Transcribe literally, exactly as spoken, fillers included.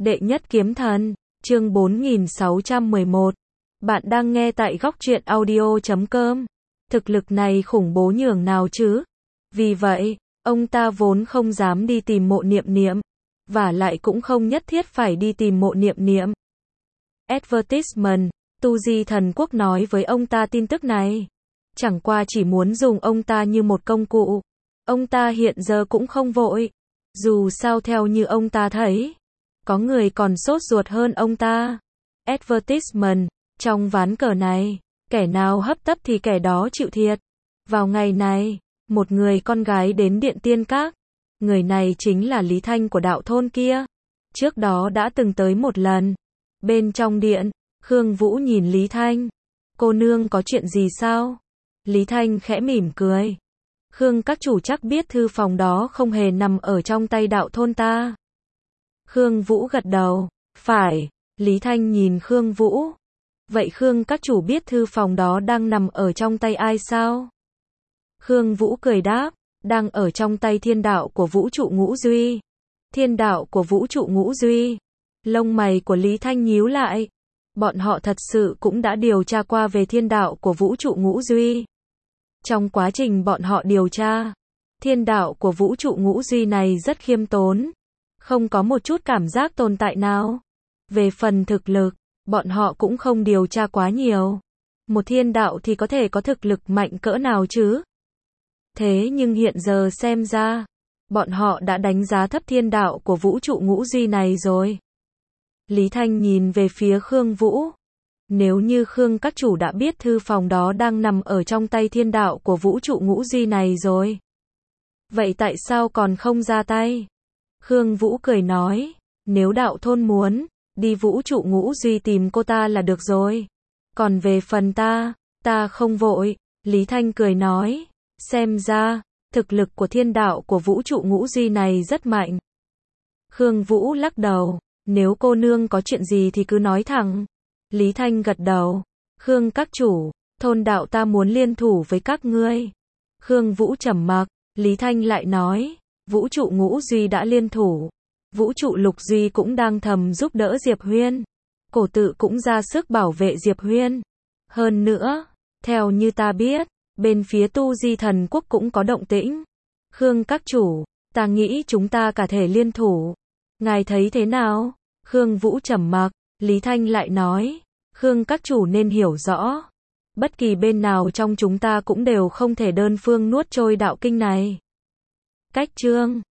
Đệ nhất kiếm thần, chương bốn nghìn sáu trăm mười một. Bạn đang nghe tại góc truyện audio chấm com. Thực lực này khủng bố nhường nào chứ? Vì vậy, ông ta vốn không dám đi tìm Mộ Niệm Niệm, và lại cũng không nhất thiết phải đi tìm Mộ Niệm Niệm. Advertisement, Tu Di Thần Quốc nói với ông ta tin tức này. Chẳng qua chỉ muốn dùng ông ta như một công cụ. Ông ta hiện giờ cũng không vội. Dù sao theo như ông ta thấy, có người còn sốt ruột hơn ông ta. Advertisement, trong ván cờ này, kẻ nào hấp tấp thì kẻ đó chịu thiệt. Vào ngày này, một người con gái đến Điện Tiên Các. Người này chính là Lý Thanh của đạo thôn kia. Trước đó đã từng tới một lần. Bên trong điện, Khương Vũ nhìn Lý Thanh. Cô nương có chuyện gì sao? Lý Thanh khẽ mỉm cười. Khương các chủ chắc biết thư phòng đó không hề nằm ở trong tay đạo thôn ta. Khương Vũ gật đầu. Phải. Lý Thanh nhìn Khương Vũ. Vậy Khương các chủ biết thư phòng đó đang nằm ở trong tay ai sao? Khương Vũ cười đáp. Đang ở trong tay thiên đạo của vũ trụ ngũ duy. Thiên đạo của vũ trụ ngũ duy. Lông mày của Lý Thanh nhíu lại. Bọn họ thật sự cũng đã điều tra qua về thiên đạo của vũ trụ ngũ duy. Trong quá trình bọn họ điều tra, thiên đạo của vũ trụ ngũ duy này rất khiêm tốn. Không có một chút cảm giác tồn tại nào. Về phần thực lực, bọn họ cũng không điều tra quá nhiều. Một thiên đạo thì có thể có thực lực mạnh cỡ nào chứ? Thế nhưng hiện giờ xem ra, bọn họ đã đánh giá thấp thiên đạo của vũ trụ ngũ duy này rồi. Lý Thanh nhìn về phía Khương Vũ. Nếu như Khương các chủ đã biết thư phòng đó đang nằm ở trong tay thiên đạo của vũ trụ ngũ duy này rồi, vậy tại sao còn không ra tay? Khương Vũ cười nói, nếu đạo thôn muốn, đi vũ trụ ngũ duy tìm cô ta là được rồi. Còn về phần ta, ta không vội. Lý Thanh cười nói, xem ra, thực lực của thiên đạo của vũ trụ ngũ duy này rất mạnh. Khương Vũ lắc đầu, nếu cô nương có chuyện gì thì cứ nói thẳng. Lý Thanh gật đầu. Khương các chủ, thôn đạo ta muốn liên thủ với các ngươi. Khương Vũ trầm mặc. Lý Thanh lại nói, vũ trụ ngũ duy đã liên thủ. Vũ trụ lục duy cũng đang thầm giúp đỡ Diệp Huyên. Cổ tự cũng ra sức bảo vệ Diệp Huyên. Hơn nữa, theo như ta biết, bên phía Tu Di Thần Quốc cũng có động tĩnh. Khương các chủ, ta nghĩ chúng ta cả thể liên thủ. Ngài thấy thế nào? Khương Vũ trầm mặc. Lý Thanh lại nói, Khương các chủ nên hiểu rõ. Bất kỳ bên nào trong chúng ta cũng đều không thể đơn phương nuốt trôi đạo kinh này. Cách chương